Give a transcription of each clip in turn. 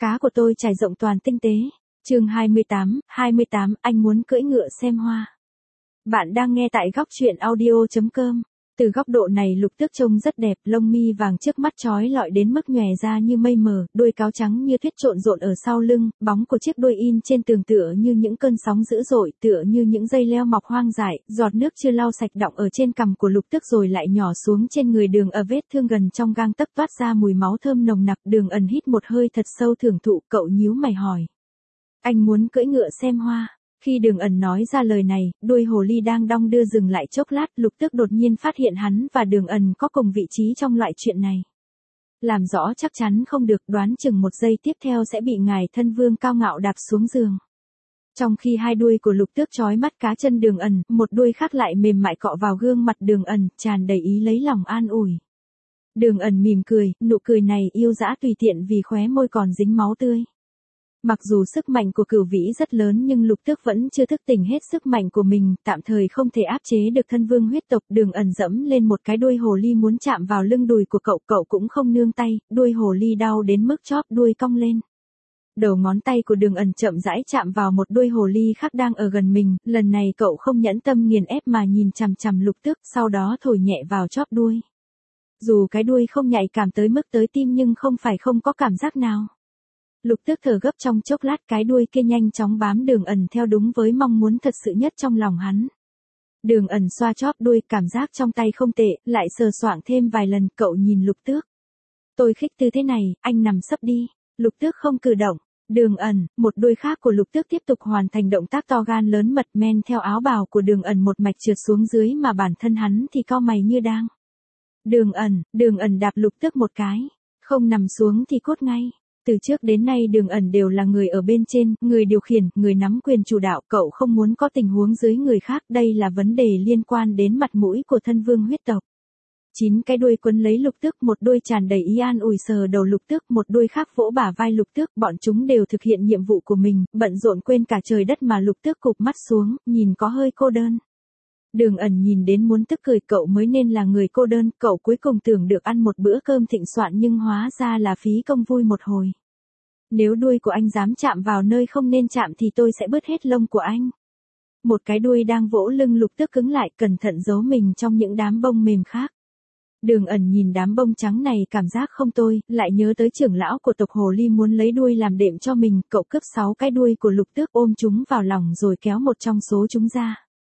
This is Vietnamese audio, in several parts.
Cá của tôi trải rộng toàn tinh tế. Chương 28, anh muốn cưỡi ngựa xem hoa. Bạn đang nghe tại góc truyện audio.com. Từ góc độ này Lục Tước trông rất đẹp, lông mi vàng trước mắt chói lọi đến mức nhòe ra như mây mờ, đuôi cáo trắng như tuyết trộn rộn ở sau lưng, bóng của chiếc đuôi in trên tường tựa như những cơn sóng dữ dội, tựa như những dây leo mọc hoang dại, giọt nước chưa lau sạch đọng ở trên cằm của Lục Tước rồi lại nhỏ xuống trên người Đường ở vết thương gần trong gang tấc toát ra mùi máu thơm nồng nặc. Đường Ẩn hít một hơi thật sâu thưởng thụ, cậu nhíu mày hỏi. Anh muốn cưỡi ngựa xem hoa. Khi Đường Ẩn nói ra lời này, đuôi hồ ly đang đong đưa dừng lại chốc lát, Lục Tước đột nhiên phát hiện hắn và Đường Ẩn có cùng vị trí trong loại chuyện này. Làm rõ chắc chắn không được, đoán chừng một giây tiếp theo sẽ bị ngài thân vương cao ngạo đạp xuống giường. Trong khi hai đuôi của Lục Tước chói mắt cá chân Đường Ẩn, một đuôi khác lại mềm mại cọ vào gương mặt Đường Ẩn, tràn đầy ý lấy lòng an ủi. Đường Ẩn mỉm cười, nụ cười này yêu dã tùy tiện vì khóe môi còn dính máu tươi. Mặc dù sức mạnh của Cửu Vĩ rất lớn nhưng Lục Tước vẫn chưa thức tỉnh hết sức mạnh của mình, tạm thời không thể áp chế được thân vương huyết tộc. Đường Ẩn dẫm lên một cái đuôi hồ ly muốn chạm vào lưng đùi của cậu cũng không nương tay, đuôi hồ ly đau đến mức chóp đuôi cong lên. Đầu ngón tay của Đường Ẩn chậm rãi chạm vào một đuôi hồ ly khác đang ở gần mình, lần này cậu không nhẫn tâm nghiền ép mà nhìn chằm chằm Lục Tước, sau đó thổi nhẹ vào chóp đuôi. Dù cái đuôi không nhạy cảm tới mức tới tim nhưng không phải không có cảm giác nào. Lục Tước thở gấp trong chốc lát, cái đuôi kia nhanh chóng bám Đường Ẩn theo đúng với mong muốn thật sự nhất trong lòng hắn. Đường Ẩn xoa chóp đuôi, cảm giác trong tay không tệ, lại sờ soạng thêm vài lần, cậu nhìn Lục Tước. Tôi khích tư thế này, anh nằm sấp đi. Lục Tước không cử động. Đường Ẩn, một đuôi khác của Lục Tước tiếp tục hoàn thành động tác to gan lớn mật, men theo áo bào của Đường Ẩn một mạch trượt xuống dưới mà bản thân hắn thì cau mày như đang. Đường Ẩn đạp Lục Tước một cái, không nằm xuống thì cốt ngay. Từ trước đến nay Đường Ẩn đều là người ở bên trên, người điều khiển, người nắm quyền chủ đạo, cậu không muốn có tình huống dưới người khác, đây là vấn đề liên quan đến mặt mũi của thân vương huyết tộc. 9 cái đuôi quấn lấy Lục Tước, một đuôi tràn đầy ý an ủi sờ đầu Lục Tước, một đuôi khác vỗ bả vai Lục Tước, bọn chúng đều thực hiện nhiệm vụ của mình, bận rộn quên cả trời đất mà Lục Tước cụp mắt xuống, nhìn có hơi cô đơn. Đường Ẩn nhìn đến muốn tức cười, cậu mới nên là người cô đơn, cậu cuối cùng tưởng được ăn một bữa cơm thịnh soạn nhưng hóa ra là phí công vui một hồi. Nếu đuôi của anh dám chạm vào nơi không nên chạm thì tôi sẽ bứt hết lông của anh. Một cái đuôi đang vỗ lưng Lục Tước cứng lại, cẩn thận giấu mình trong những đám bông mềm khác. Đường Ẩn nhìn đám bông trắng này cảm giác không tồi, lại nhớ tới trưởng lão của tộc hồ ly muốn lấy đuôi làm đệm cho mình, cậu cướp 6 cái đuôi của Lục Tước ôm chúng vào lòng rồi kéo một trong số chúng ra.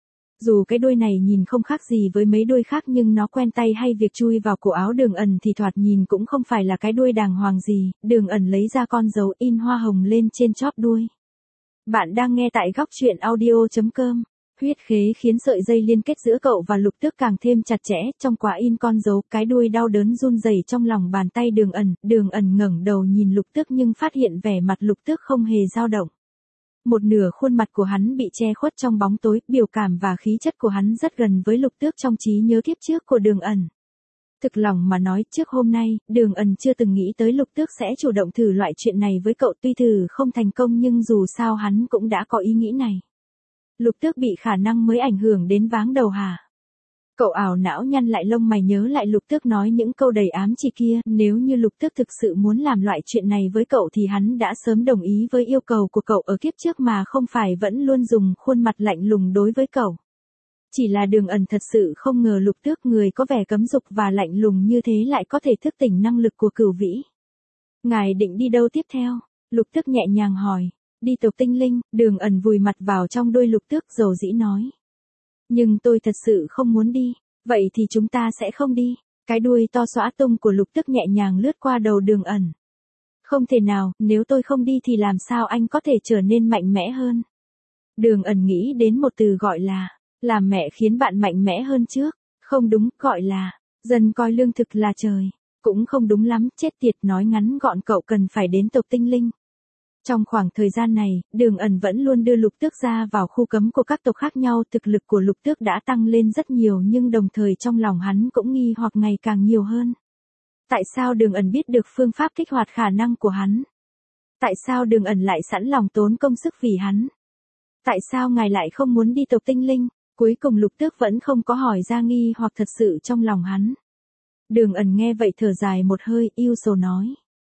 Dù cái đuôi này nhìn không khác gì với mấy đuôi khác nhưng nó quen tay hay việc chui vào cổ áo Đường Ẩn thì thoạt nhìn cũng không phải là cái đuôi đàng hoàng gì. Đường Ẩn lấy ra con dấu in hoa hồng lên trên chóp đuôi. Bạn đang nghe tại góc truyện audio.com. Huyết khế khiến sợi dây liên kết giữa cậu và Lục Tước càng thêm chặt chẽ, trong quá in con dấu, cái đuôi đau đớn run rẩy trong lòng bàn tay Đường Ẩn ngẩng đầu nhìn Lục Tước nhưng phát hiện vẻ mặt Lục Tước không hề dao động. Một nửa khuôn mặt của hắn bị che khuất trong bóng tối, biểu cảm và khí chất của hắn rất gần với Lục Tước trong trí nhớ kiếp trước của Đường Ẩn. Thực lòng mà nói, trước hôm nay, Đường Ẩn chưa từng nghĩ tới Lục Tước sẽ chủ động thử loại chuyện này với cậu, tuy thử không thành công nhưng dù sao hắn cũng đã có ý nghĩ này. Lục Tước bị khả năng mới ảnh hưởng đến váng đầu hả? Cậu ảo não nhăn lại lông mày nhớ lại Lục Tước nói những câu đầy ám chỉ kia, nếu như Lục Tước thực sự muốn làm loại chuyện này với cậu thì hắn đã sớm đồng ý với yêu cầu của cậu ở kiếp trước mà không phải vẫn luôn dùng khuôn mặt lạnh lùng đối với cậu. Chỉ là Đường Ẩn thật sự không ngờ Lục Tước người có vẻ cấm dục và lạnh lùng như thế lại có thể thức tỉnh năng lực của Cửu Vĩ. Ngài định đi đâu tiếp theo? Lục Tước nhẹ nhàng hỏi. Đi tộc tinh linh. Đường Ẩn vùi mặt vào trong đuôi Lục Tước dầu dĩ nói. Nhưng tôi thật sự không muốn đi. Vậy thì chúng ta sẽ không đi. Cái đuôi to xõa tung của Lục Tước nhẹ nhàng lướt qua đầu Đường Ẩn. Không thể nào, nếu tôi không đi thì làm sao anh có thể trở nên mạnh mẽ hơn? Đường Ẩn nghĩ đến một từ gọi là, làm mẹ khiến bạn mạnh mẽ hơn trước. Không đúng, gọi là, dần coi lương thực là trời. Cũng không đúng lắm, chết tiệt, nói ngắn gọn cậu cần phải đến tộc tinh linh. Trong khoảng thời gian này, Đường Ẩn vẫn luôn đưa Lục Tước ra vào khu cấm của các tộc khác nhau, thực lực của Lục Tước đã tăng lên rất nhiều nhưng đồng thời trong lòng hắn cũng nghi hoặc ngày càng nhiều hơn. Tại sao Đường Ẩn biết được phương pháp kích hoạt khả năng của hắn? Tại sao Đường Ẩn lại sẵn lòng tốn công sức vì hắn? Tại sao ngài lại không muốn đi tộc tinh linh? Cuối cùng Lục Tước vẫn không có hỏi ra nghi hoặc thật sự trong lòng hắn. Đường Ẩn nghe vậy thở dài một hơi, yêu sầu nói.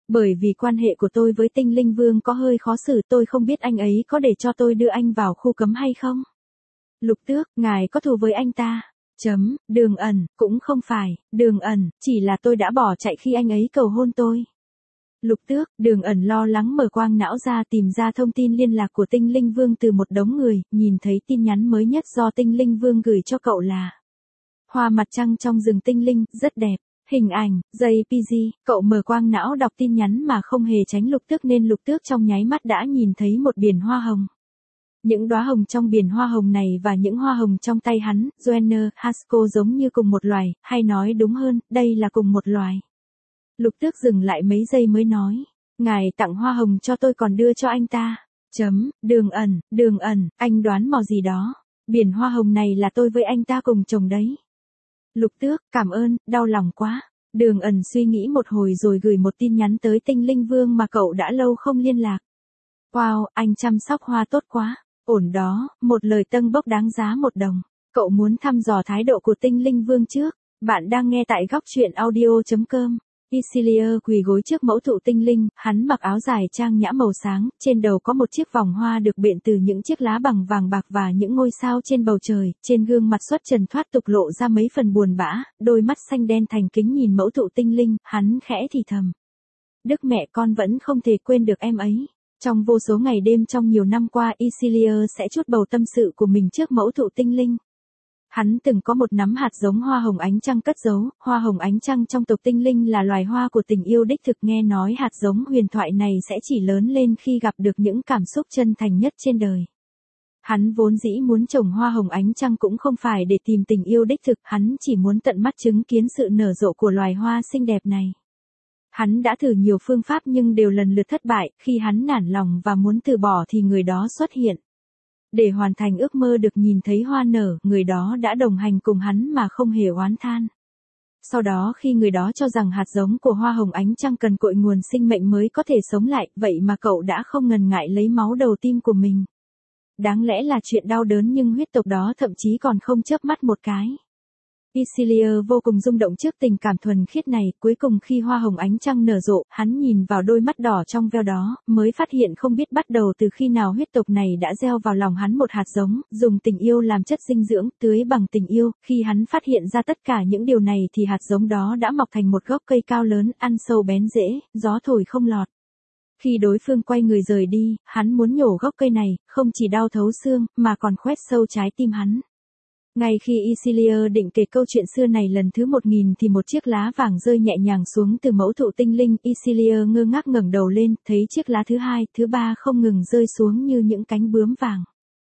Bởi vì quan hệ của tôi với tinh linh vương có hơi khó xử, tôi không biết anh ấy có để cho tôi đưa anh vào khu cấm hay không. Lục Tước, ngài có thù với anh ta. Đường Ẩn, cũng không phải, Đường Ẩn, chỉ là tôi đã bỏ chạy khi anh ấy cầu hôn tôi. Lục Tước, Đường Ẩn lo lắng mở quang não ra tìm ra thông tin liên lạc của tinh linh vương từ một đống người, nhìn thấy tin nhắn mới nhất do tinh linh vương gửi cho cậu là hoa mặt trăng trong rừng tinh linh, rất đẹp. Hình ảnh, JPG, cậu mở quang não đọc tin nhắn mà không hề tránh Lục Tước nên Lục Tước trong nháy mắt đã nhìn thấy một biển hoa hồng. Những đóa hồng trong biển hoa hồng này và những hoa hồng trong tay hắn, Joanna, Hasko giống như cùng một loài, hay nói đúng hơn, đây là cùng một loài. Lục Tước dừng lại mấy giây mới nói, ngài tặng hoa hồng cho tôi còn đưa cho anh ta. Đường Ẩn, anh đoán mò gì đó, biển hoa hồng này là tôi với anh ta cùng trồng đấy. Lục Tước, cảm ơn, đau lòng quá. Đường Ẩn suy nghĩ một hồi rồi gửi một tin nhắn tới tinh linh vương mà cậu đã lâu không liên lạc. Wow, anh chăm sóc hoa tốt quá. Ổn đó, một lời tâng bốc đáng giá 1 đồng. Cậu muốn thăm dò thái độ của tinh linh vương trước. Bạn đang nghe tại góc truyện audio.com. Isilia quỳ gối trước mẫu thụ tinh linh, hắn mặc áo dài trang nhã màu sáng, trên đầu có một chiếc vòng hoa được biện từ những chiếc lá bằng vàng bạc và những ngôi sao trên bầu trời, trên gương mặt xuất trần thoát tục lộ ra mấy phần buồn bã, đôi mắt xanh đen thành kính nhìn mẫu thụ tinh linh, hắn khẽ thì thầm. Đức mẹ con vẫn không thể quên được em ấy. Trong vô số ngày đêm trong nhiều năm qua Isilia sẽ trút bầu tâm sự của mình trước mẫu thụ tinh linh. Hắn từng có một nắm hạt giống hoa hồng ánh trăng cất giấu, hoa hồng ánh trăng trong tộc tinh linh là loài hoa của tình yêu đích thực, nghe nói hạt giống huyền thoại này sẽ chỉ lớn lên khi gặp được những cảm xúc chân thành nhất trên đời. Hắn vốn dĩ muốn trồng hoa hồng ánh trăng cũng không phải để tìm tình yêu đích thực, hắn chỉ muốn tận mắt chứng kiến sự nở rộ của loài hoa xinh đẹp này. Hắn đã thử nhiều phương pháp nhưng đều lần lượt thất bại, khi hắn nản lòng và muốn từ bỏ thì người đó xuất hiện. Để hoàn thành ước mơ được nhìn thấy hoa nở, người đó đã đồng hành cùng hắn mà không hề oán than. Sau đó khi người đó cho rằng hạt giống của hoa hồng ánh trăng cần cội nguồn sinh mệnh mới có thể sống lại, vậy mà cậu đã không ngần ngại lấy máu đầu tim của mình. Đáng lẽ là chuyện đau đớn nhưng huyết tộc đó thậm chí còn không chớp mắt một cái. Isilia vô cùng rung động trước tình cảm thuần khiết này, cuối cùng khi hoa hồng ánh trăng nở rộ, hắn nhìn vào đôi mắt đỏ trong veo đó, mới phát hiện không biết bắt đầu từ khi nào huyết tộc này đã gieo vào lòng hắn một hạt giống, dùng tình yêu làm chất dinh dưỡng, tưới bằng tình yêu, khi hắn phát hiện ra tất cả những điều này thì hạt giống đó đã mọc thành một gốc cây cao lớn, ăn sâu bén rễ, gió thổi không lọt. Khi đối phương quay người rời đi, hắn muốn nhổ gốc cây này, không chỉ đau thấu xương, mà còn khoét sâu trái tim hắn. Ngay khi Isilia định kể câu chuyện xưa này lần thứ 1000 thì một chiếc lá vàng rơi nhẹ nhàng xuống từ mẫu thụ tinh linh. Isilia ngơ ngác ngẩng đầu lên, thấy chiếc lá thứ 2, thứ 3 không ngừng rơi xuống như những cánh bướm vàng.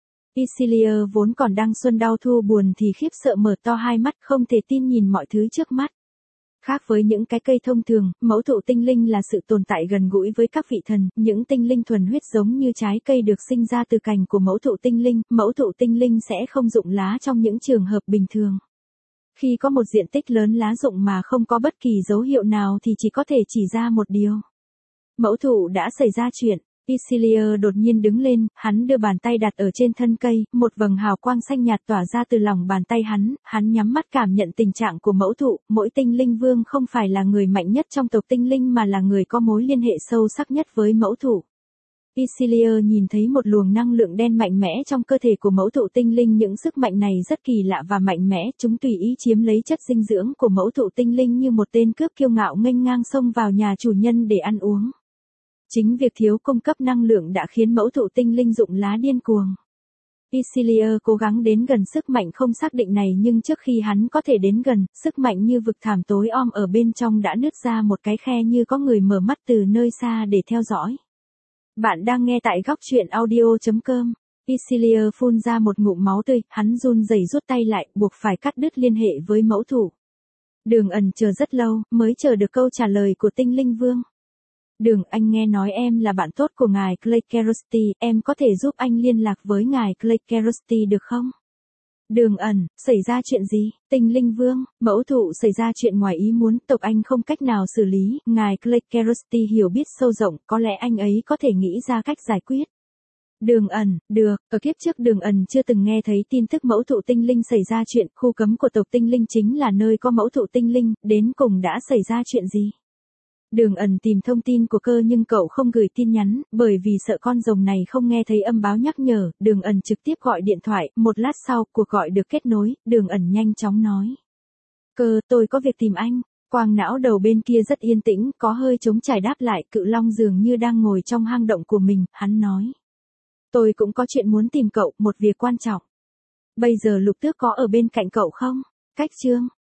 Isilia vốn còn đang xuân đau thu buồn thì khiếp sợ mở to hai mắt không thể tin nhìn mọi thứ trước mắt. Khác với những cái cây thông thường, mẫu thụ tinh linh là sự tồn tại gần gũi với các vị thần, những tinh linh thuần huyết giống như trái cây được sinh ra từ cành của mẫu thụ tinh linh sẽ không rụng lá trong những trường hợp bình thường. Khi có một diện tích lớn lá rụng mà không có bất kỳ dấu hiệu nào thì chỉ có thể chỉ ra một điều. Mẫu thụ đã xảy ra chuyện. Isilia đột nhiên đứng lên, hắn đưa bàn tay đặt ở trên thân cây, một vầng hào quang xanh nhạt tỏa ra từ lòng bàn tay hắn nhắm mắt cảm nhận tình trạng của mẫu thụ, mỗi tinh linh vương không phải là người mạnh nhất trong tộc tinh linh mà là người có mối liên hệ sâu sắc nhất với mẫu thụ. Isilia nhìn thấy một luồng năng lượng đen mạnh mẽ trong cơ thể của mẫu thụ tinh linh, những sức mạnh này rất kỳ lạ và mạnh mẽ, chúng tùy ý chiếm lấy chất dinh dưỡng của mẫu thụ tinh linh như một tên cướp kiêu ngạo nghênh ngang xông vào nhà chủ nhân để ăn uống. Chính việc thiếu cung cấp năng lượng đã khiến mẫu thụ tinh linh rụng lá điên cuồng. Isilia cố gắng đến gần sức mạnh không xác định này nhưng trước khi hắn có thể đến gần, sức mạnh như vực thẳm tối om ở bên trong đã nứt ra một cái khe như có người mở mắt từ nơi xa để theo dõi. Bạn đang nghe tại góc truyện audio.com. Isilia phun ra một ngụm máu tươi, hắn run rẩy rút tay lại, buộc phải cắt đứt liên hệ với mẫu thụ. Đường Ẩn chờ rất lâu, mới chờ được câu trả lời của tinh linh vương. Đường, anh nghe nói em là bạn tốt của ngài Clay Kerosty, em có thể giúp anh liên lạc với ngài Clay Kerosty được không? Đường Ẩn, xảy ra chuyện gì? Tinh linh vương, mẫu thụ xảy ra chuyện ngoài ý muốn, tộc anh không cách nào xử lý, ngài Clay Kerosty hiểu biết sâu rộng, có lẽ anh ấy có thể nghĩ ra cách giải quyết. Đường Ẩn, được, ở kiếp trước Đường Ẩn chưa từng nghe thấy tin tức mẫu thụ tinh linh xảy ra chuyện, khu cấm của tộc tinh linh chính là nơi có mẫu thụ tinh linh, đến cùng đã xảy ra chuyện gì? Đường Ẩn tìm thông tin của Cơ nhưng cậu không gửi tin nhắn, bởi vì sợ con rồng này không nghe thấy âm báo nhắc nhở, Đường Ẩn trực tiếp gọi điện thoại, một lát sau, cuộc gọi được kết nối, Đường Ẩn nhanh chóng nói. Cơ, tôi có việc tìm anh. Quang não đầu bên kia rất yên tĩnh, có hơi trống trải đáp lại, Cự Long dường như đang ngồi trong hang động của mình, hắn nói. Tôi cũng có chuyện muốn tìm cậu, một việc quan trọng. Bây giờ Lục Tước có ở bên cạnh cậu không? Cách Trương,